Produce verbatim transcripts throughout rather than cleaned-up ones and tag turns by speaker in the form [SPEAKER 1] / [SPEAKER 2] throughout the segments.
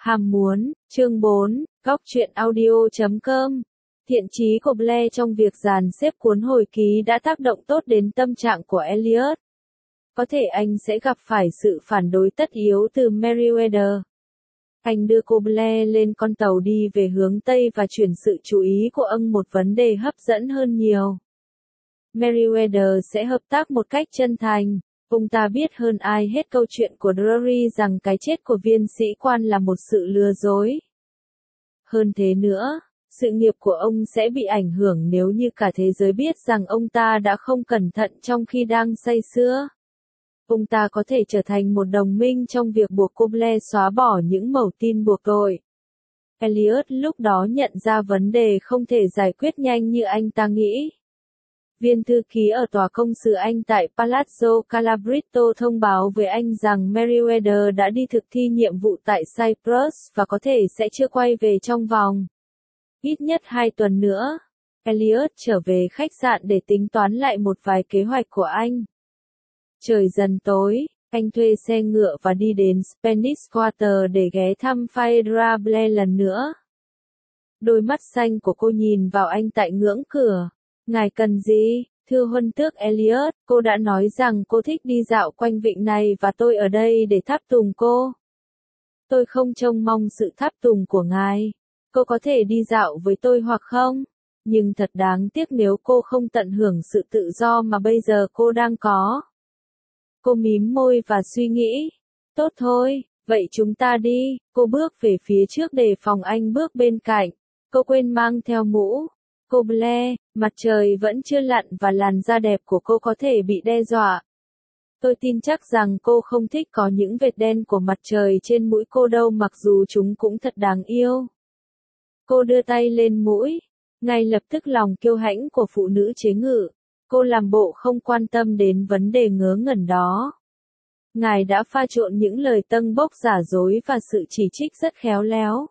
[SPEAKER 1] Ham muốn, chương bốn, góc truyện audio chấm com. Thiện chí của Blair trong việc dàn xếp cuốn hồi ký đã tác động tốt đến tâm trạng của Elliot. Có thể anh sẽ gặp phải sự phản đối tất yếu từ Meriwether. Anh đưa cô Blair lên con tàu đi về hướng Tây và chuyển sự chú ý của ông một vấn đề hấp dẫn hơn nhiều. Meriwether sẽ hợp tác một cách chân thành. Ông ta biết hơn ai hết câu chuyện của Drury rằng cái chết của viên sĩ quan là một sự lừa dối. Hơn thế nữa, sự nghiệp của ông sẽ bị ảnh hưởng nếu như cả thế giới biết rằng ông ta đã không cẩn thận trong khi đang say sưa. Ông ta có thể trở thành một đồng minh trong việc buộc cô Blair xóa bỏ những mẩu tin buộc tội. Elliot lúc đó nhận ra vấn đề không thể giải quyết nhanh như anh ta nghĩ. Viên thư ký ở tòa công sự Anh tại Palazzo Calabrito thông báo với anh rằng Meriwether đã đi thực thi nhiệm vụ tại Cyprus và có thể sẽ chưa quay về trong vòng ít nhất hai tuần nữa. Elliot trở về khách sạn để tính toán lại một vài kế hoạch của anh. Trời dần tối, anh thuê xe ngựa và đi đến Spanish Quarter để ghé thăm Phaedra Blair lần nữa. Đôi mắt xanh của cô nhìn vào anh tại ngưỡng cửa. Ngài cần gì? Thưa huân tước Elliot, cô đã nói rằng cô thích đi dạo quanh vịnh này và tôi ở đây để tháp tùng cô. Tôi không trông mong sự tháp tùng của ngài. Cô có thể đi dạo với tôi hoặc không? Nhưng thật đáng tiếc nếu cô không tận hưởng sự tự do mà bây giờ cô đang có. Cô mím môi và suy nghĩ. Tốt thôi, vậy chúng ta đi. Cô bước về phía trước để phòng anh bước bên cạnh. Cô quên mang theo mũ. Cô Blair, mặt trời vẫn chưa lặn và làn da đẹp của cô có thể bị đe dọa. Tôi tin chắc rằng cô không thích có những vệt đen của mặt trời trên mũi cô đâu mặc dù chúng cũng thật đáng yêu. Cô đưa tay lên mũi. Ngay lập tức lòng kiêu hãnh của phụ nữ chế ngự. Cô làm bộ không quan tâm đến vấn đề ngớ ngẩn đó. Ngài đã pha trộn những lời tâng bốc giả dối và sự chỉ trích rất khéo léo.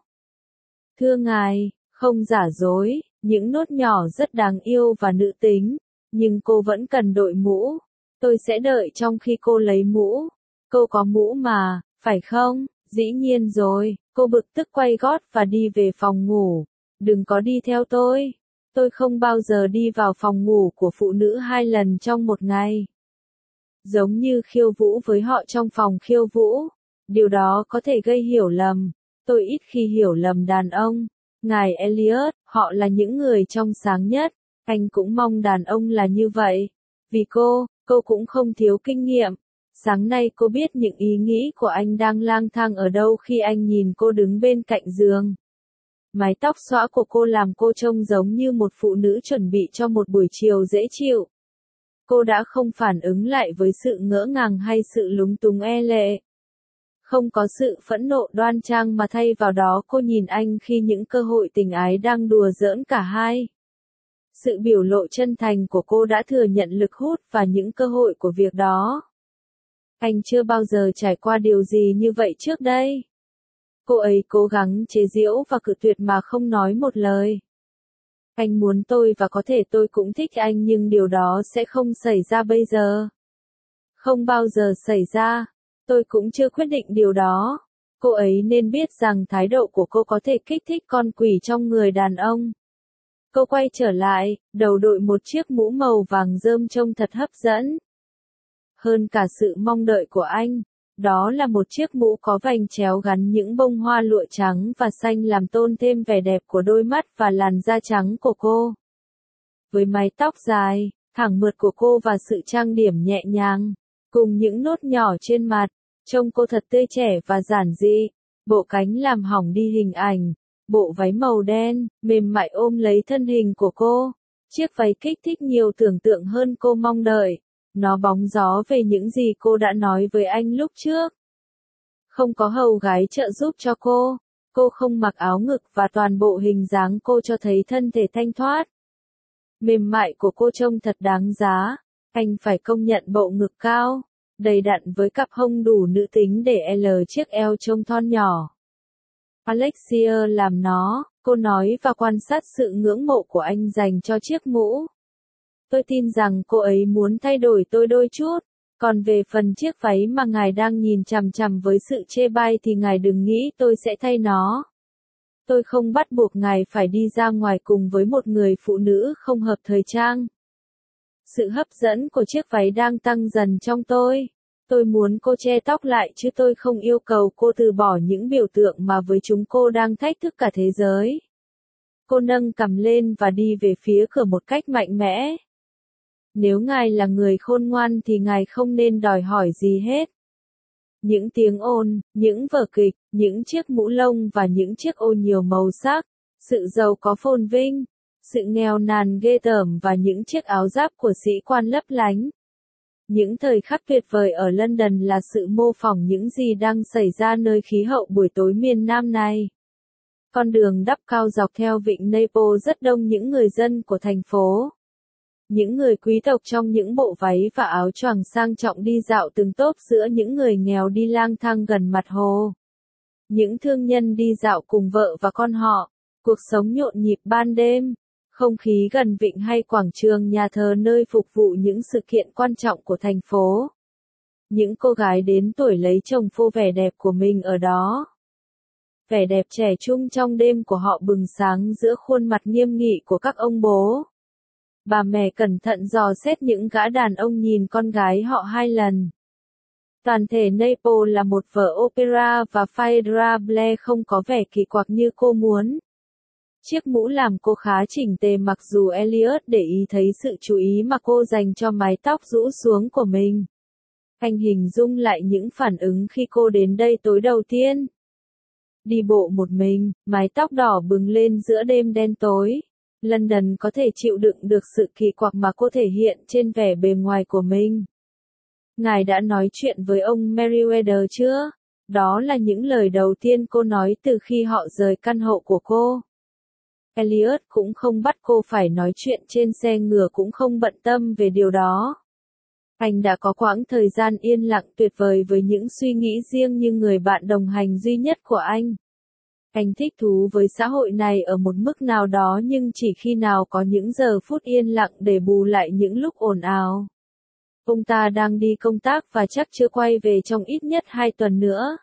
[SPEAKER 1] Thưa ngài, không giả dối. Những nốt nhỏ rất đáng yêu và nữ tính, nhưng cô vẫn cần đội mũ. Tôi sẽ đợi trong khi cô lấy mũ. Cô có mũ mà, phải không? Dĩ nhiên rồi, cô bực tức quay gót và đi về phòng ngủ. Đừng có đi theo tôi. Tôi không bao giờ đi vào phòng ngủ của phụ nữ hai lần trong một ngày. Giống như khiêu vũ với họ trong phòng khiêu vũ. Điều đó có thể gây hiểu lầm. Tôi ít khi hiểu lầm đàn ông. Ngài Elliot, họ là những người trong sáng nhất, anh cũng mong đàn ông là như vậy. Vì cô, cô cũng không thiếu kinh nghiệm. Sáng nay cô biết những ý nghĩ của anh đang lang thang ở đâu khi anh nhìn cô đứng bên cạnh giường. Mái tóc xõa của cô làm cô trông giống như một phụ nữ chuẩn bị cho một buổi chiều dễ chịu. Cô đã không phản ứng lại với sự ngỡ ngàng hay sự lúng túng e lệ. Không có sự phẫn nộ đoan trang mà thay vào đó cô nhìn anh khi những cơ hội tình ái đang đùa giỡn cả hai. Sự biểu lộ chân thành của cô đã thừa nhận lực hút và những cơ hội của việc đó. Anh chưa bao giờ trải qua điều gì như vậy trước đây. Cô ấy cố gắng chế giễu và cự tuyệt mà không nói một lời. Anh muốn tôi và có thể tôi cũng thích anh nhưng điều đó sẽ không xảy ra bây giờ. Không bao giờ xảy ra. Tôi cũng chưa quyết định điều đó. Cô ấy nên biết rằng thái độ của cô có thể kích thích con quỷ trong người đàn ông. Cô quay trở lại, đầu đội một chiếc mũ màu vàng rơm trông thật hấp dẫn. Hơn cả sự mong đợi của anh, đó là một chiếc mũ có vành chéo gắn những bông hoa lụa trắng và xanh làm tôn thêm vẻ đẹp của đôi mắt và làn da trắng của cô. Với mái tóc dài, thẳng mượt của cô và sự trang điểm nhẹ nhàng. Cùng những nốt nhỏ trên mặt, trông cô thật tươi trẻ và giản dị. Bộ cánh làm hỏng đi hình ảnh. Bộ váy màu đen, mềm mại ôm lấy thân hình của cô. Chiếc váy kích thích nhiều tưởng tượng hơn cô mong đợi. Nó bóng gió về những gì cô đã nói với anh lúc trước. Không có hầu gái trợ giúp cho cô. Cô không mặc áo ngực và toàn bộ hình dáng cô cho thấy thân thể thanh thoát. Mềm mại của cô trông thật đáng giá. Anh phải công nhận bộ ngực cao, đầy đặn với cặp hông đủ nữ tính để L chiếc eo trông thon nhỏ. Alexia làm nó, cô nói và quan sát sự ngưỡng mộ của anh dành cho chiếc mũ. Tôi tin rằng cô ấy muốn thay đổi tôi đôi chút. Còn về phần chiếc váy mà ngài đang nhìn chằm chằm với sự chê bai thì ngài đừng nghĩ tôi sẽ thay nó. Tôi không bắt buộc ngài phải đi ra ngoài cùng với một người phụ nữ không hợp thời trang. Sự hấp dẫn của chiếc váy đang tăng dần trong tôi. Tôi muốn cô che tóc lại chứ tôi không yêu cầu cô từ bỏ những biểu tượng mà với chúng cô đang thách thức cả thế giới. Cô nâng cằm lên và đi về phía cửa một cách mạnh mẽ. Nếu ngài là người khôn ngoan thì ngài không nên đòi hỏi gì hết. Những tiếng ồn, những vở kịch, những chiếc mũ lông và những chiếc ô nhiều màu sắc, sự giàu có phồn vinh, sự nghèo nàn ghê tởm và những chiếc áo giáp của sĩ quan lấp lánh. Những thời khắc tuyệt vời ở London là sự mô phỏng những gì đang xảy ra nơi khí hậu buổi tối miền Nam này. Con đường đắp cao dọc theo vịnh Naples rất đông những người dân của thành phố. Những người quý tộc trong những bộ váy và áo choàng sang trọng đi dạo từng tốp giữa những người nghèo đi lang thang gần mặt hồ. Những thương nhân đi dạo cùng vợ và con họ, cuộc sống nhộn nhịp ban đêm, không khí gần vịnh hay quảng trường nhà thờ nơi phục vụ những sự kiện quan trọng của thành phố. Những cô gái đến tuổi lấy chồng phô vẻ đẹp của mình ở đó. Vẻ đẹp trẻ trung trong đêm của họ bừng sáng giữa khuôn mặt nghiêm nghị của các ông bố. Bà mẹ cẩn thận dò xét những gã đàn ông nhìn con gái họ hai lần. Toàn thể Naples là một vở opera và Phaedra Blair không có vẻ kỳ quặc như cô muốn. Chiếc mũ làm cô khá chỉnh tề mặc dù Elliot để ý thấy sự chú ý mà cô dành cho mái tóc rũ xuống của mình. Anh hình dung lại những phản ứng khi cô đến đây tối đầu tiên. Đi bộ một mình, mái tóc đỏ bừng lên giữa đêm đen tối. London có thể chịu đựng được sự kỳ quặc mà cô thể hiện trên vẻ bề ngoài của mình. Ngài đã nói chuyện với ông Merriweather chưa? Đó là những lời đầu tiên cô nói từ khi họ rời căn hộ của cô. Elliot cũng không bắt cô phải nói chuyện trên xe ngựa cũng không bận tâm về điều đó. Anh đã có quãng thời gian yên lặng tuyệt vời với những suy nghĩ riêng như người bạn đồng hành duy nhất của anh. Anh thích thú với xã hội này ở một mức nào đó nhưng chỉ khi nào có những giờ phút yên lặng để bù lại những lúc ồn ào. Ông ta đang đi công tác và chắc chưa quay về trong ít nhất hai tuần nữa.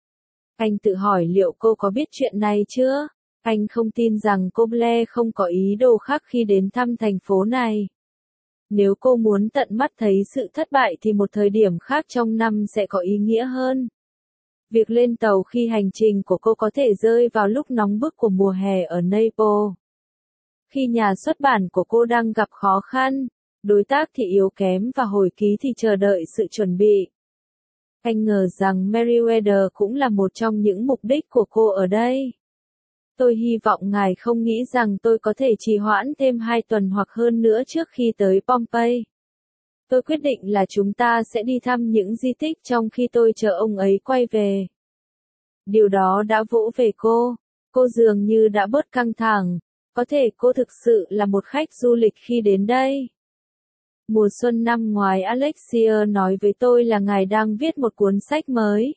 [SPEAKER 1] Anh tự hỏi liệu cô có biết chuyện này chưa? Anh không tin rằng cô Blair không có ý đồ khác khi đến thăm thành phố này. Nếu cô muốn tận mắt thấy sự thất bại thì một thời điểm khác trong năm sẽ có ý nghĩa hơn. Việc lên tàu khi hành trình của cô có thể rơi vào lúc nóng bức của mùa hè ở Naples. Khi nhà xuất bản của cô đang gặp khó khăn, đối tác thì yếu kém và hồi ký thì chờ đợi sự chuẩn bị. Anh ngờ rằng Merriweather cũng là một trong những mục đích của cô ở đây. Tôi hy vọng ngài không nghĩ rằng tôi có thể trì hoãn thêm hai tuần hoặc hơn nữa trước khi tới Pompeii. Tôi quyết định là chúng ta sẽ đi thăm những di tích trong khi tôi chờ ông ấy quay về. Điều đó đã vỗ về cô. Cô dường như đã bớt căng thẳng. Có thể cô thực sự là một khách du lịch khi đến đây. Mùa xuân năm ngoái Alexia nói với tôi là ngài đang viết một cuốn sách mới.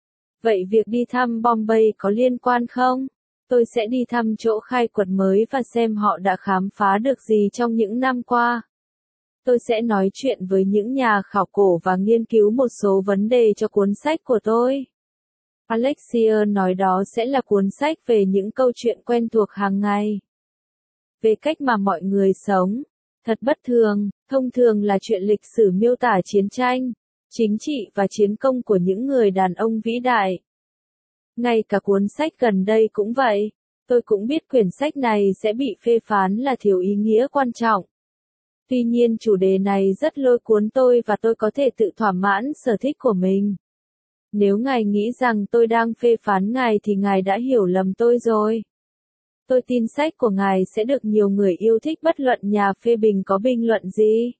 [SPEAKER 1] Vậy việc đi thăm Bombay có liên quan không? Tôi sẽ đi thăm chỗ khai quật mới và xem họ đã khám phá được gì trong những năm qua. Tôi sẽ nói chuyện với những nhà khảo cổ và nghiên cứu một số vấn đề cho cuốn sách của tôi. Alexia nói đó sẽ là cuốn sách về những câu chuyện quen thuộc hàng ngày. Về cách mà mọi người sống. Thật bất thường, thông thường là chuyện lịch sử miêu tả chiến tranh, chính trị và chiến công của những người đàn ông vĩ đại. Ngay cả cuốn sách gần đây cũng vậy. Tôi cũng biết quyển sách này sẽ bị phê phán là thiếu ý nghĩa quan trọng. Tuy nhiên chủ đề này rất lôi cuốn tôi và tôi có thể tự thỏa mãn sở thích của mình. Nếu ngài nghĩ rằng tôi đang phê phán ngài thì ngài đã hiểu lầm tôi rồi. Tôi tin sách của ngài sẽ được nhiều người yêu thích bất luận nhà phê bình có bình luận gì.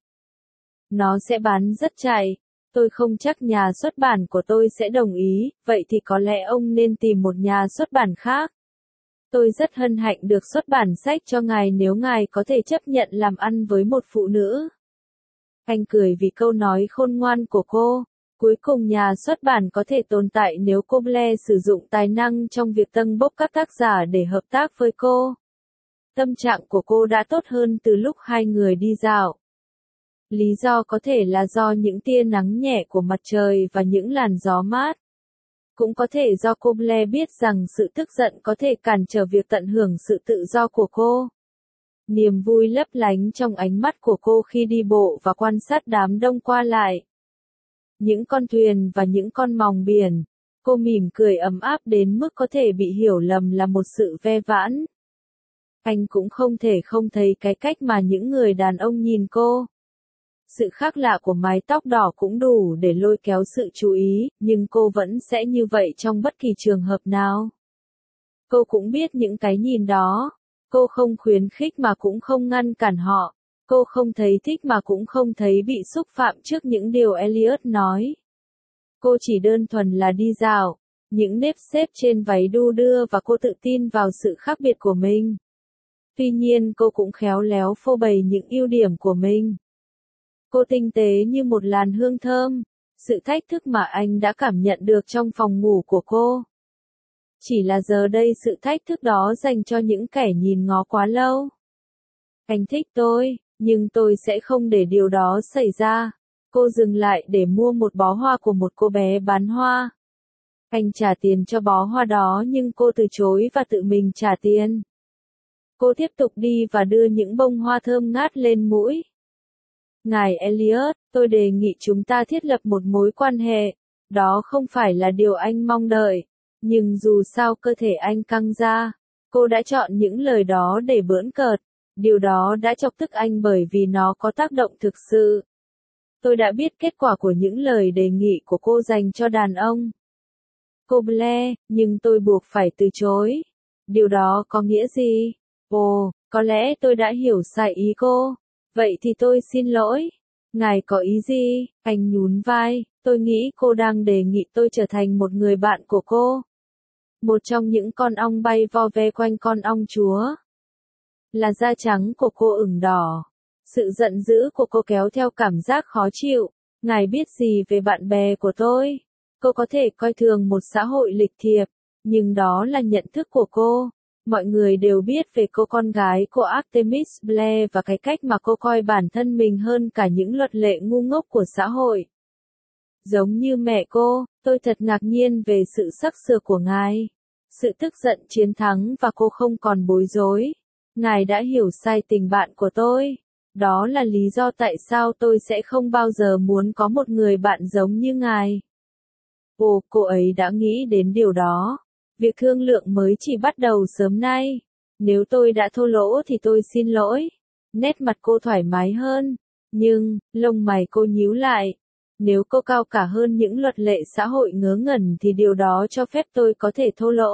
[SPEAKER 1] Nó sẽ bán rất chạy. Tôi không chắc nhà xuất bản của tôi sẽ đồng ý, vậy thì có lẽ ông nên tìm một nhà xuất bản khác. Tôi rất hân hạnh được xuất bản sách cho ngài nếu ngài có thể chấp nhận làm ăn với một phụ nữ. Anh cười vì câu nói khôn ngoan của cô. Cuối cùng nhà xuất bản có thể tồn tại nếu cô Blair sử dụng tài năng trong việc tâng bốc các tác giả để hợp tác với cô. Tâm trạng của cô đã tốt hơn từ lúc hai người đi dạo. Lý do có thể là do những tia nắng nhẹ của mặt trời và những làn gió mát. Cũng có thể do cô Blair biết rằng sự tức giận có thể cản trở việc tận hưởng sự tự do của cô. Niềm vui lấp lánh trong ánh mắt của cô khi đi bộ và quan sát đám đông qua lại. Những con thuyền và những con mòng biển. Cô mỉm cười ấm áp đến mức có thể bị hiểu lầm là một sự ve vãn. Anh cũng không thể không thấy cái cách mà những người đàn ông nhìn cô. Sự khác lạ của mái tóc đỏ cũng đủ để lôi kéo sự chú ý, nhưng cô vẫn sẽ như vậy trong bất kỳ trường hợp nào. Cô cũng biết những cái nhìn đó. Cô không khuyến khích mà cũng không ngăn cản họ. Cô không thấy thích mà cũng không thấy bị xúc phạm trước những điều Elliot nói. Cô chỉ đơn thuần là đi dạo, những nếp xếp trên váy đu đưa và cô tự tin vào sự khác biệt của mình. Tuy nhiên cô cũng khéo léo phô bày những ưu điểm của mình. Cô tinh tế như một làn hương thơm, sự thách thức mà anh đã cảm nhận được trong phòng ngủ của cô. Chỉ là giờ đây sự thách thức đó dành cho những kẻ nhìn ngó quá lâu. Anh thích tôi, nhưng tôi sẽ không để điều đó xảy ra. Cô dừng lại để mua một bó hoa của một cô bé bán hoa. Anh trả tiền cho bó hoa đó nhưng cô từ chối và tự mình trả tiền. Cô tiếp tục đi và đưa những bông hoa thơm ngát lên mũi. Ngài Elliot, tôi đề nghị chúng ta thiết lập một mối quan hệ. Đó không phải là điều anh mong đợi. Nhưng dù sao cơ thể anh căng ra. Cô đã chọn những lời đó để bỡn cợt. Điều đó đã chọc tức anh bởi vì nó có tác động thực sự. Tôi đã biết kết quả của những lời đề nghị của cô dành cho đàn ông. Cô Blair, nhưng tôi buộc phải từ chối. Điều đó có nghĩa gì? Ồ, có lẽ tôi đã hiểu sai ý cô. Vậy thì tôi xin lỗi. Ngài có ý gì? Anh nhún vai. Tôi nghĩ cô đang đề nghị tôi trở thành một người bạn của cô. Một trong những con ong bay vo ve quanh con ong chúa. Là da trắng của cô ửng đỏ. Sự giận dữ của cô kéo theo cảm giác khó chịu. Ngài biết gì về bạn bè của tôi? Cô có thể coi thường một xã hội lịch thiệp, nhưng đó là nhận thức của cô. Mọi người đều biết về cô con gái của Artemis Blair và cái cách mà cô coi bản thân mình hơn cả những luật lệ ngu ngốc của xã hội. Giống như mẹ cô, tôi thật ngạc nhiên về sự sắc sửa của ngài. Sự tức giận chiến thắng và cô không còn bối rối. Ngài đã hiểu sai tình bạn của tôi. Đó là lý do tại sao tôi sẽ không bao giờ muốn có một người bạn giống như ngài. Ồ, cô ấy đã nghĩ đến điều đó. Việc thương lượng mới chỉ bắt đầu sớm nay. Nếu tôi đã thô lỗ thì tôi xin lỗi. Nét mặt cô thoải mái hơn. Nhưng, lông mày cô nhíu lại. Nếu cô cao cả hơn những luật lệ xã hội ngớ ngẩn thì điều đó cho phép tôi có thể thô lỗ.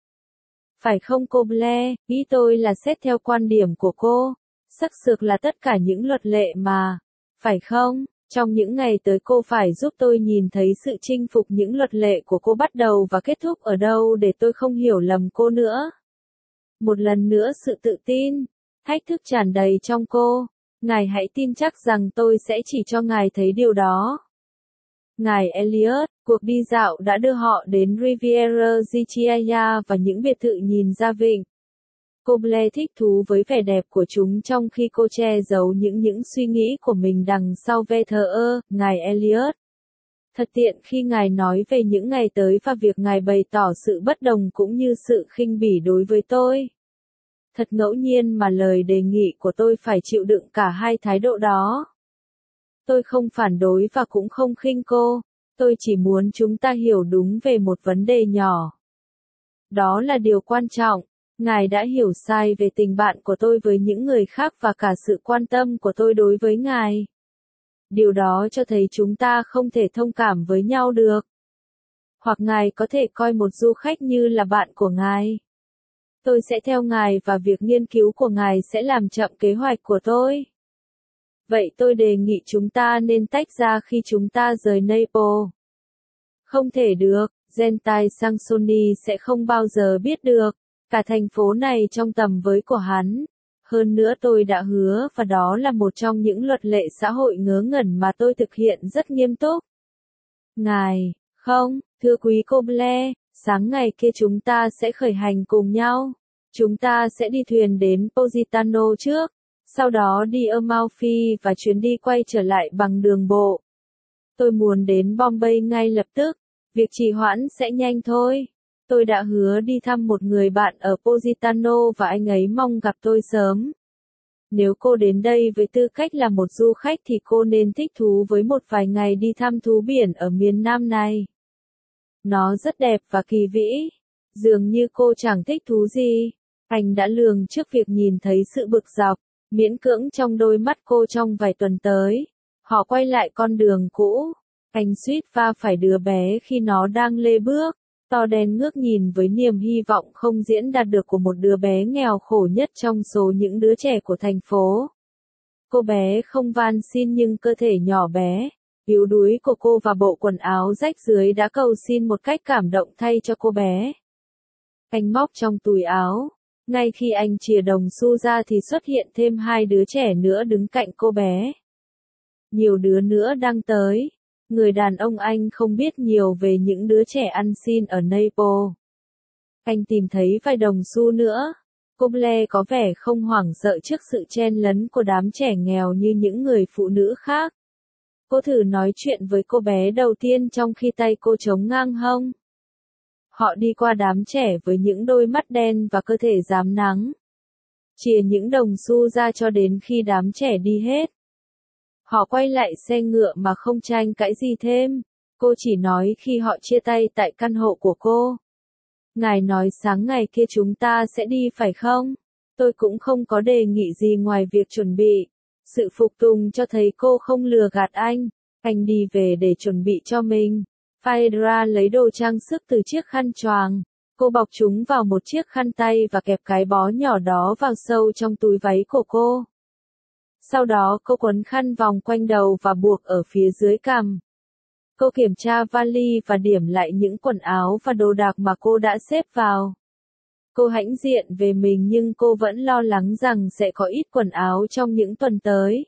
[SPEAKER 1] Phải không cô Blair? Ý tôi là xét theo quan điểm của cô. Sắc sược là tất cả những luật lệ mà. Phải không? Trong những ngày tới cô phải giúp tôi nhìn thấy sự chinh phục những luật lệ của cô bắt đầu và kết thúc ở đâu để tôi không hiểu lầm cô nữa. Một lần nữa sự tự tin, thách thức tràn đầy trong cô. Ngài hãy tin chắc rằng tôi sẽ chỉ cho ngài thấy điều đó. Ngài Elliot, cuộc đi dạo đã đưa họ đến Riviera Gichaya và những biệt thự nhìn ra vịnh. Cô Blair thích thú với vẻ đẹp của chúng trong khi cô che giấu những những suy nghĩ của mình đằng sau vẻ thờ ơ, ngài Elliot. Thật tiện khi ngài nói về những ngày tới và việc ngài bày tỏ sự bất đồng cũng như sự khinh bỉ đối với tôi. Thật ngẫu nhiên mà lời đề nghị của tôi phải chịu đựng cả hai thái độ đó. Tôi không phản đối và cũng không khinh cô. Tôi chỉ muốn chúng ta hiểu đúng về một vấn đề nhỏ. Đó là điều quan trọng. Ngài đã hiểu sai về tình bạn của tôi với những người khác và cả sự quan tâm của tôi đối với ngài. Điều đó cho thấy chúng ta không thể thông cảm với nhau được. Hoặc ngài có thể coi một du khách như là bạn của ngài. Tôi sẽ theo ngài và việc nghiên cứu của ngài sẽ làm chậm kế hoạch của tôi. Vậy tôi đề nghị chúng ta nên tách ra khi chúng ta rời Naples. Không thể được, Gentai Sansoni sẽ không bao giờ biết được. Cả thành phố này trong tầm với của hắn. Hơn nữa tôi đã hứa và đó là một trong những luật lệ xã hội ngớ ngẩn mà tôi thực hiện rất nghiêm túc. Ngài, không, thưa quý cô Blair, sáng ngày kia chúng ta sẽ khởi hành cùng nhau. Chúng ta sẽ đi thuyền đến Positano trước. Sau đó đi Amalfi và chuyến đi quay trở lại bằng đường bộ. Tôi muốn đến Bombay ngay lập tức, việc trì hoãn sẽ nhanh thôi. Tôi đã hứa đi thăm một người bạn ở Positano và anh ấy mong gặp tôi sớm. Nếu cô đến đây với tư cách là một du khách thì cô nên thích thú với một vài ngày đi thăm thú biển ở miền Nam này. Nó rất đẹp và kỳ vĩ. Dường như cô chẳng thích thú gì. Anh đã lường trước việc nhìn thấy sự bực dọc, miễn cưỡng trong đôi mắt cô trong vài tuần tới. Họ quay lại con đường cũ. Anh suýt va phải đứa bé khi nó đang lê bước. To đen ngước nhìn với niềm hy vọng không diễn đạt được của một đứa bé nghèo khổ nhất trong số những đứa trẻ của thành phố. Cô bé không van xin nhưng cơ thể nhỏ bé, yếu đuối của cô và bộ quần áo rách rưới đã cầu xin một cách cảm động thay cho cô bé. Anh móc trong túi áo. Ngay khi anh chìa đồng xu ra thì xuất hiện thêm hai đứa trẻ nữa đứng cạnh cô bé. Nhiều đứa nữa đang tới. Người đàn ông anh không biết nhiều về những đứa trẻ ăn xin ở Naples. Anh tìm thấy vài đồng xu nữa. Cô Blair có vẻ không hoảng sợ trước sự chen lấn của đám trẻ nghèo như những người phụ nữ khác. Cô thử nói chuyện với cô bé đầu tiên trong khi tay cô chống ngang hông. Họ đi qua đám trẻ với những đôi mắt đen và cơ thể rám nắng. Chìa những đồng xu ra cho đến khi đám trẻ đi hết. Họ quay lại xe ngựa mà không tranh cãi gì thêm. Cô chỉ nói khi họ chia tay tại căn hộ của cô. Ngài nói sáng ngày kia chúng ta sẽ đi phải không? Tôi cũng không có đề nghị gì ngoài việc chuẩn bị. Sự phục tùng cho thấy cô không lừa gạt anh. Anh đi về để chuẩn bị cho mình. Phaedra lấy đồ trang sức từ chiếc khăn choàng. Cô bọc chúng vào một chiếc khăn tay và kẹp cái bó nhỏ đó vào sâu trong túi váy của cô. Sau đó cô quấn khăn vòng quanh đầu và buộc ở phía dưới cằm. Cô kiểm tra vali và điểm lại những quần áo và đồ đạc mà cô đã xếp vào. Cô hãnh diện về mình nhưng cô vẫn lo lắng rằng sẽ có ít quần áo trong những tuần tới.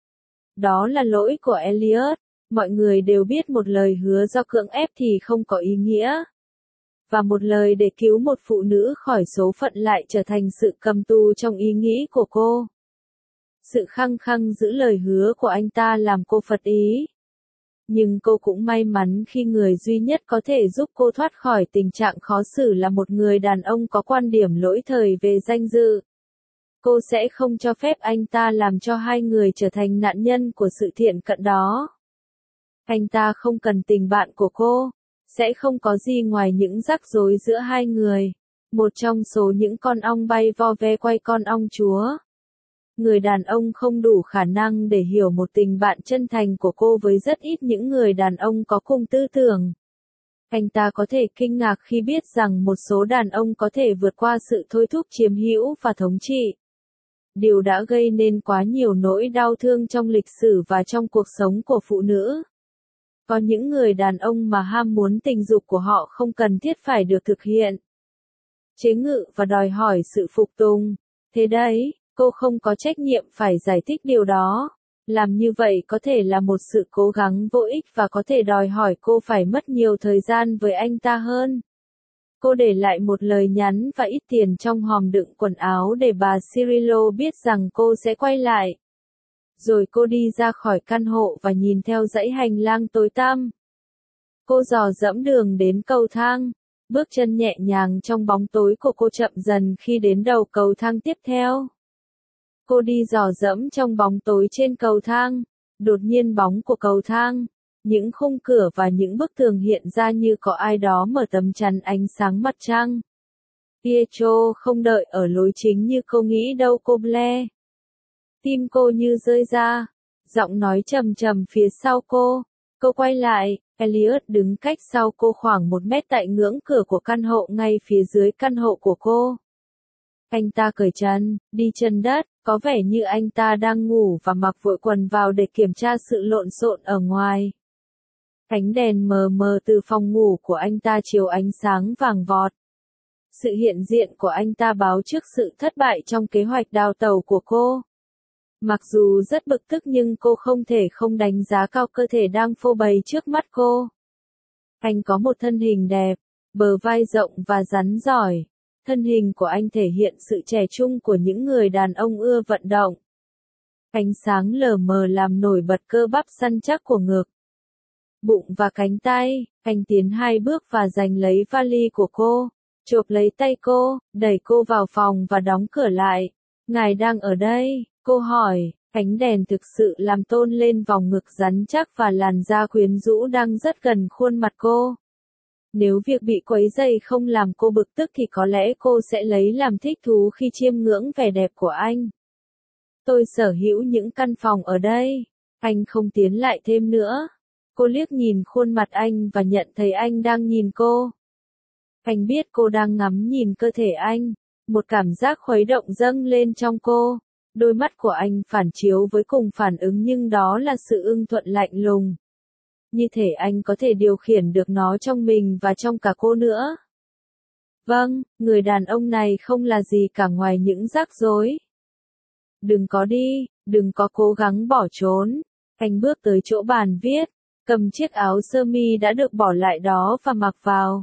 [SPEAKER 1] Đó là lỗi của Elliot. Mọi người đều biết một lời hứa do cưỡng ép thì không có ý nghĩa. Và một lời để cứu một phụ nữ khỏi số phận lại trở thành sự cầm tù trong ý nghĩ của cô. Sự khăng khăng giữ lời hứa của anh ta làm cô phật ý. Nhưng cô cũng may mắn khi người duy nhất có thể giúp cô thoát khỏi tình trạng khó xử là một người đàn ông có quan điểm lỗi thời về danh dự. Cô sẽ không cho phép anh ta làm cho hai người trở thành nạn nhân của sự thiện cận đó. Anh ta không cần tình bạn của cô. Sẽ không có gì ngoài những rắc rối giữa hai người. Một trong số những con ong bay vo ve quay con ong chúa. Người đàn ông không đủ khả năng để hiểu một tình bạn chân thành của cô với rất ít những người đàn ông có cùng tư tưởng. Anh ta có thể kinh ngạc khi biết rằng một số đàn ông có thể vượt qua sự thôi thúc chiếm hữu và thống trị. Điều đã gây nên quá nhiều nỗi đau thương trong lịch sử và trong cuộc sống của phụ nữ. Có những người đàn ông mà ham muốn tình dục của họ không cần thiết phải được thực hiện. Chế ngự và đòi hỏi sự phục tùng. Thế đấy, cô không có trách nhiệm phải giải thích điều đó. Làm như vậy có thể là một sự cố gắng vô ích và có thể đòi hỏi cô phải mất nhiều thời gian với anh ta hơn. Cô để lại một lời nhắn và ít tiền trong hòm đựng quần áo để bà Cirillo biết rằng cô sẽ quay lại. Rồi cô đi ra khỏi căn hộ và nhìn theo dãy hành lang tối tăm. Cô dò dẫm đường đến cầu thang. Bước chân nhẹ nhàng trong bóng tối của cô chậm dần khi đến đầu cầu thang tiếp theo. Cô đi dò dẫm trong bóng tối trên cầu thang. Đột nhiên bóng của cầu thang, những khung cửa và những bức tường hiện ra như có ai đó mở tấm chắn ánh sáng mặt trăng. Pietro không đợi ở lối chính như cô nghĩ đâu cô Blair. Tim cô như rơi ra. Giọng nói trầm trầm phía sau cô. Cô quay lại, Elliot đứng cách sau cô khoảng một mét tại ngưỡng cửa của căn hộ ngay phía dưới căn hộ của cô. Anh ta cởi chân, đi chân đất, có vẻ như anh ta đang ngủ và mặc vội quần vào để kiểm tra sự lộn xộn ở ngoài. Ánh đèn mờ mờ từ phòng ngủ của anh ta chiếu ánh sáng vàng vọt. Sự hiện diện của anh ta báo trước sự thất bại trong kế hoạch đào tẩu của cô. Mặc dù rất bực tức nhưng cô không thể không đánh giá cao cơ thể đang phô bày trước mắt cô. Anh có một thân hình đẹp, bờ vai rộng và rắn giỏi. Thân hình của anh thể hiện sự trẻ trung của những người đàn ông ưa vận động. Ánh sáng lờ mờ làm nổi bật cơ bắp săn chắc của ngực, bụng và cánh tay. Anh tiến hai bước và giành lấy vali của cô, chộp lấy tay cô, đẩy cô vào phòng và đóng cửa lại. Ngài đang ở đây? Cô hỏi, ánh đèn thực sự làm tôn lên vòng ngực rắn chắc và làn da quyến rũ đang rất gần khuôn mặt cô. Nếu việc bị quấy rầy không làm cô bực tức thì có lẽ cô sẽ lấy làm thích thú khi chiêm ngưỡng vẻ đẹp của anh. Tôi sở hữu những căn phòng ở đây. Anh không tiến lại thêm nữa. Cô liếc nhìn khuôn mặt anh và nhận thấy anh đang nhìn cô. Anh biết cô đang ngắm nhìn cơ thể anh. Một cảm giác khuấy động dâng lên trong cô. Đôi mắt của anh phản chiếu với cùng phản ứng nhưng đó là sự ưng thuận lạnh lùng. Như thể anh có thể điều khiển được nó trong mình và trong cả cô nữa. Vâng, người đàn ông này không là gì cả ngoài những rắc rối. Đừng có đi, đừng có cố gắng bỏ trốn. Anh bước tới chỗ bàn viết, cầm chiếc áo sơ mi đã được bỏ lại đó và mặc vào.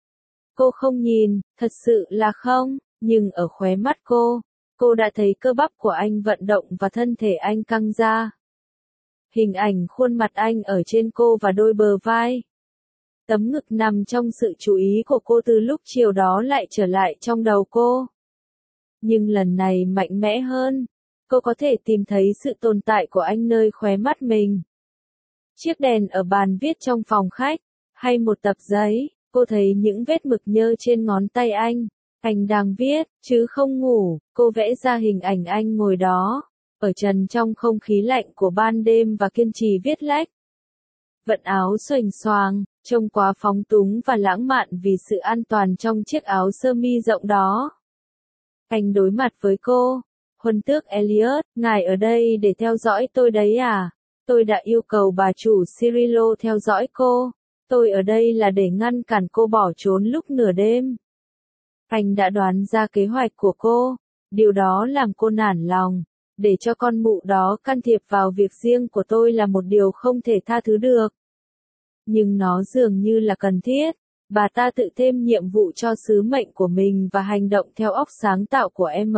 [SPEAKER 1] Cô không nhìn, thật sự là không, nhưng ở khóe mắt cô, cô đã thấy cơ bắp của anh vận động và thân thể anh căng ra. Hình ảnh khuôn mặt anh ở trên cô và đôi bờ vai. Tấm ngực nằm trong sự chú ý của cô từ lúc chiều đó lại trở lại trong đầu cô. Nhưng lần này mạnh mẽ hơn. Cô có thể tìm thấy sự tồn tại của anh nơi khóe mắt mình. Chiếc đèn ở bàn viết trong phòng khách, hay một tập giấy, cô thấy những vết mực nhơ trên ngón tay anh. Anh đang viết, chứ không ngủ. Cô vẽ ra hình ảnh anh ngồi đó, ở trần trong không khí lạnh của ban đêm và kiên trì viết lách. Vận áo xoành xoàng, trông quá phóng túng và lãng mạn vì sự an toàn trong chiếc áo sơ mi rộng đó. Anh đối mặt với cô. Huân tước Elliot, ngài ở đây để theo dõi tôi đấy à? Tôi đã yêu cầu bà chủ Cirillo theo dõi cô. Tôi ở đây là để ngăn cản cô bỏ trốn lúc nửa đêm. Anh đã đoán ra kế hoạch của cô. Điều đó làm cô nản lòng. Để cho con mụ đó can thiệp vào việc riêng của tôi là một điều không thể tha thứ được. Nhưng nó dường như là cần thiết. Bà ta tự thêm nhiệm vụ cho sứ mệnh của mình và hành động theo óc sáng tạo của em.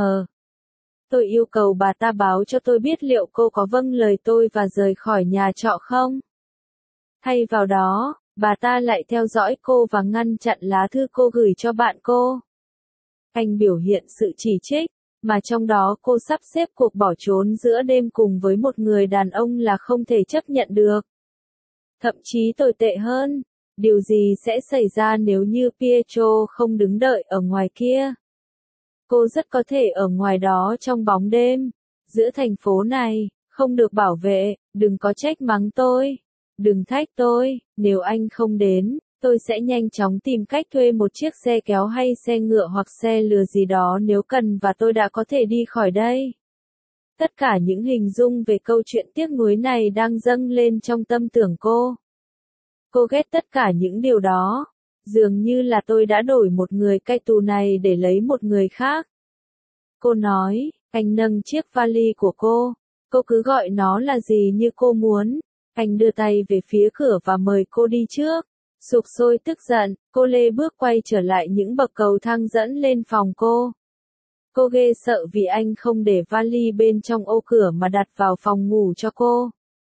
[SPEAKER 1] Tôi yêu cầu bà ta báo cho tôi biết liệu cô có vâng lời tôi và rời khỏi nhà trọ không. Thay vào đó, bà ta lại theo dõi cô và ngăn chặn lá thư cô gửi cho bạn cô. Anh biểu hiện sự chỉ trích, mà trong đó cô sắp xếp cuộc bỏ trốn giữa đêm cùng với một người đàn ông là không thể chấp nhận được. Thậm chí tồi tệ hơn, điều gì sẽ xảy ra nếu như Pietro không đứng đợi ở ngoài kia? Cô rất có thể ở ngoài đó trong bóng đêm, giữa thành phố này, không được bảo vệ. Đừng có trách mắng tôi, đừng thách tôi, nếu anh không đến, tôi sẽ nhanh chóng tìm cách thuê một chiếc xe kéo hay xe ngựa hoặc xe lừa gì đó nếu cần và tôi đã có thể đi khỏi đây. Tất cả những hình dung về câu chuyện tiếc nuối này đang dâng lên trong tâm tưởng cô. Cô ghét tất cả những điều đó. Dường như là tôi đã đổi một người cai tù này để lấy một người khác. Cô nói, anh nâng chiếc vali của cô. Cô cứ gọi nó là gì như cô muốn. Anh đưa tay về phía cửa và mời cô đi trước. Sục sôi tức giận, cô lê bước quay trở lại những bậc cầu thang dẫn lên phòng cô. Cô ghê sợ vì anh không để vali bên trong ô cửa mà đặt vào phòng ngủ cho cô.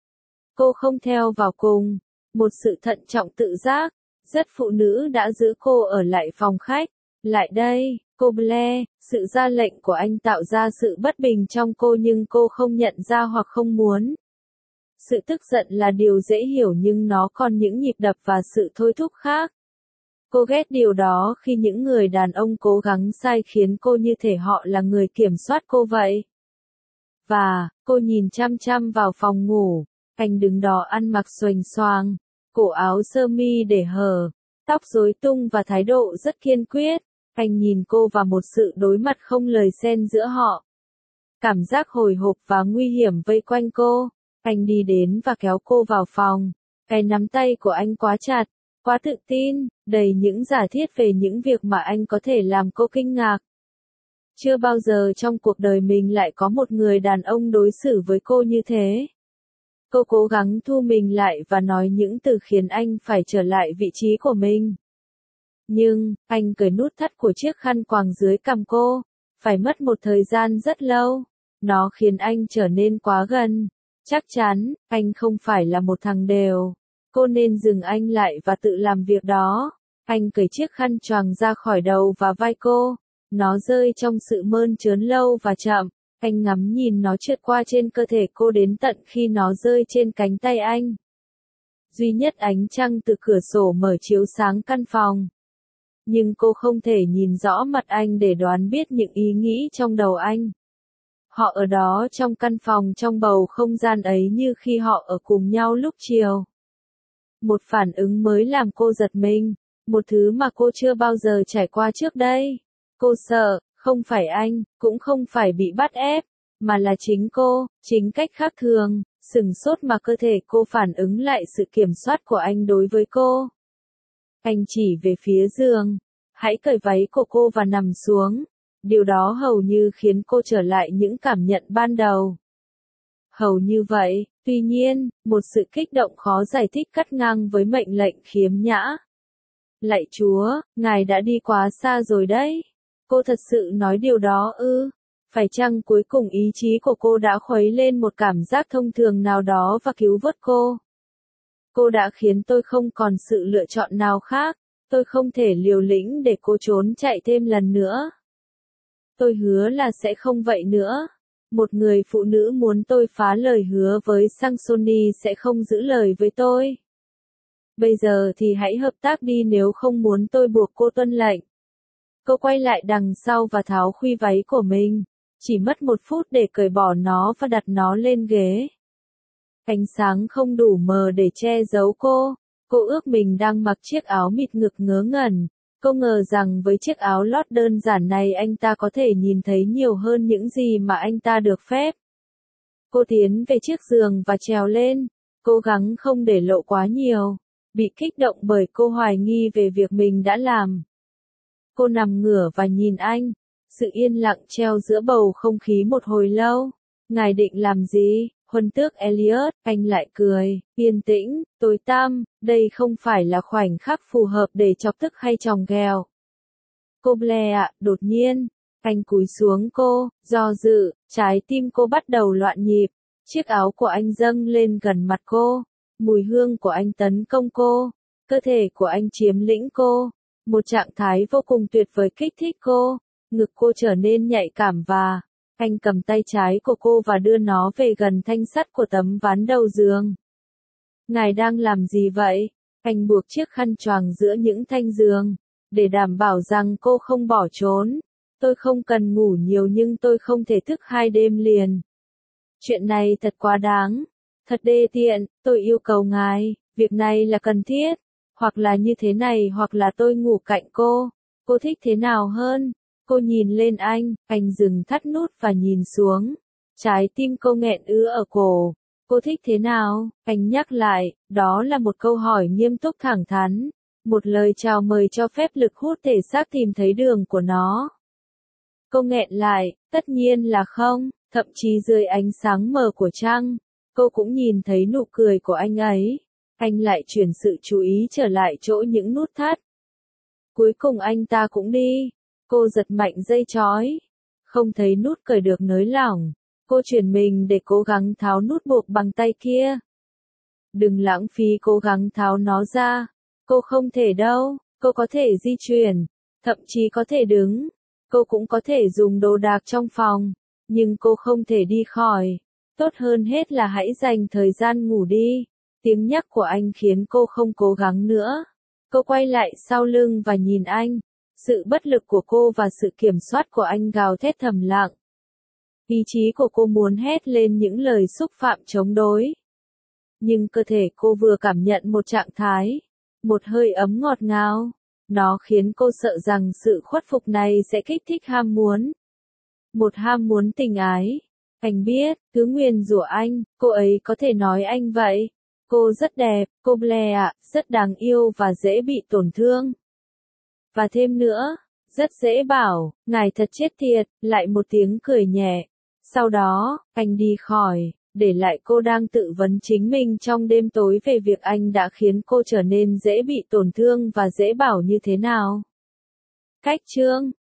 [SPEAKER 1] Cô không theo vào cùng. Một sự thận trọng tự giác. Rất phụ nữ đã giữ cô ở lại phòng khách. Lại đây, cô Blair. Sự ra lệnh của anh tạo ra sự bất bình trong cô nhưng cô không nhận ra hoặc không muốn. Sự tức giận là điều dễ hiểu nhưng nó còn những nhịp đập và sự thôi thúc khác. Cô ghét điều đó khi những người đàn ông cố gắng sai khiến cô như thể họ là người kiểm soát cô vậy. Và, cô nhìn chăm chăm vào phòng ngủ. Anh đứng đó ăn mặc xoành xoàng, cổ áo sơ mi để hở, tóc rối tung và thái độ rất kiên quyết. Anh nhìn cô và một sự đối mặt không lời xen giữa họ. Cảm giác hồi hộp và nguy hiểm vây quanh cô. Anh đi đến và kéo cô vào phòng. Cái nắm tay của anh quá chặt, quá tự tin, đầy những giả thiết về những việc mà anh có thể làm cô kinh ngạc. Chưa bao giờ trong cuộc đời mình lại có một người đàn ông đối xử với cô như thế. Cô cố gắng thu mình lại và nói những từ khiến anh phải trở lại vị trí của mình. Nhưng, anh cởi nút thắt của chiếc khăn quàng dưới cằm cô. Phải mất một thời gian rất lâu. Nó khiến anh trở nên quá gần. Chắc chắn, anh không phải là một thằng đều. Cô nên dừng anh lại và tự làm việc đó. Anh cởi chiếc khăn choàng ra khỏi đầu và vai cô. Nó rơi trong sự mơn trớn lâu và chậm. Anh ngắm nhìn nó trượt qua trên cơ thể cô đến tận khi nó rơi trên cánh tay anh. Duy nhất ánh trăng từ cửa sổ mở chiếu sáng căn phòng. Nhưng cô không thể nhìn rõ mặt anh để đoán biết những ý nghĩ trong đầu anh. Họ ở đó trong căn phòng trong bầu không gian ấy như khi họ ở cùng nhau lúc chiều. Một phản ứng mới làm cô giật mình, một thứ mà cô chưa bao giờ trải qua trước đây. Cô sợ, không phải anh, cũng không phải bị bắt ép, mà là chính cô, chính cách khác thường, sừng sốt mà cơ thể cô phản ứng lại sự kiểm soát của anh đối với cô. Anh chỉ về phía giường, hãy cởi váy của cô và nằm xuống. Điều đó hầu như khiến cô trở lại những cảm nhận ban đầu. Hầu như vậy, tuy nhiên, một sự kích động khó giải thích cắt ngang với mệnh lệnh khiếm nhã. Lạy Chúa, Ngài đã đi quá xa rồi đấy. Cô thật sự nói điều đó ư? Phải chăng cuối cùng ý chí của cô đã khuấy lên một cảm giác thông thường nào đó và cứu vớt cô? Cô đã khiến tôi không còn sự lựa chọn nào khác. Tôi không thể liều lĩnh để cô trốn chạy thêm lần nữa. Tôi hứa là sẽ không vậy nữa. Một người phụ nữ muốn tôi phá lời hứa với Sansoni sẽ không giữ lời với tôi. Bây giờ thì hãy hợp tác đi nếu không muốn tôi buộc cô tuân lệnh. Cô quay lại đằng sau và tháo khuy váy của mình. Chỉ mất một phút để cởi bỏ nó và đặt nó lên ghế. Ánh sáng không đủ mờ để che giấu cô. Cô ước mình đang mặc chiếc áo mịt ngực ngớ ngẩn. Cô ngờ rằng với chiếc áo lót đơn giản này anh ta có thể nhìn thấy nhiều hơn những gì mà anh ta được phép. Cô tiến về chiếc giường và trèo lên, cố gắng không để lộ quá nhiều, bị kích động bởi cô hoài nghi về việc mình đã làm. Cô nằm ngửa và nhìn anh, sự yên lặng treo giữa bầu không khí một hồi lâu. Ngài định làm gì? Huân tước Elliot, anh lại cười, yên tĩnh, tối tăm, đây không phải là khoảnh khắc phù hợp để chọc tức hay chòng ghẹo. Cô Blair ạ, đột nhiên, anh cúi xuống cô, do dự, trái tim cô bắt đầu loạn nhịp, chiếc áo của anh dâng lên gần mặt cô, mùi hương của anh tấn công cô, cơ thể của anh chiếm lĩnh cô, một trạng thái vô cùng tuyệt vời kích thích cô, ngực cô trở nên nhạy cảm và... Anh cầm tay trái của cô và đưa nó về gần thanh sắt của tấm ván đầu giường. Ngài đang làm gì vậy? Anh buộc chiếc khăn choàng giữa những thanh giường, để đảm bảo rằng cô không bỏ trốn. Tôi không cần ngủ nhiều nhưng tôi không thể thức hai đêm liền. Chuyện này thật quá đáng. Thật đê tiện, tôi yêu cầu ngài, việc này là cần thiết. Hoặc là như thế này hoặc là tôi ngủ cạnh cô. Cô thích thế nào hơn? Cô nhìn lên anh, anh dừng thắt nút và nhìn xuống. Trái tim cô nghẹn ứ ở cổ. Cô thích thế nào? Anh nhắc lại, đó là một câu hỏi nghiêm túc thẳng thắn. Một lời chào mời cho phép lực hút thể xác tìm thấy đường của nó. Cô nghẹn lại, tất nhiên là không, thậm chí dưới ánh sáng mờ của trăng. Cô cũng nhìn thấy nụ cười của anh ấy. Anh lại chuyển sự chú ý trở lại chỗ những nút thắt. Cuối cùng anh ta cũng đi. Cô giật mạnh dây trói. Không thấy nút cởi được nới lỏng. Cô chuyển mình để cố gắng tháo nút buộc bằng tay kia. Đừng lãng phí cố gắng tháo nó ra. Cô không thể đâu. Cô có thể di chuyển. Thậm chí có thể đứng. Cô cũng có thể dùng đồ đạc trong phòng. Nhưng cô không thể đi khỏi. Tốt hơn hết là hãy dành thời gian ngủ đi. Tiếng nhắc của anh khiến cô không cố gắng nữa. Cô quay lại sau lưng và nhìn anh. Sự bất lực của cô và sự kiểm soát của anh gào thét thầm lặng. Ý chí của cô muốn hét lên những lời xúc phạm chống đối. Nhưng cơ thể cô vừa cảm nhận một trạng thái, một hơi ấm ngọt ngào. Nó khiến cô sợ rằng sự khuất phục này sẽ kích thích ham muốn. Một ham muốn tình ái. Anh biết, cứ nguyền rủa anh, cô ấy có thể nói anh vậy. Cô rất đẹp, cô Blair ạ, rất đáng yêu và dễ bị tổn thương. Và thêm nữa, rất dễ bảo, ngài thật chết tiệt, lại một tiếng cười nhẹ. Sau đó, anh đi khỏi, để lại cô đang tự vấn chính mình trong đêm tối về việc anh đã khiến cô trở nên dễ bị tổn thương và dễ bảo như thế nào. Cách chương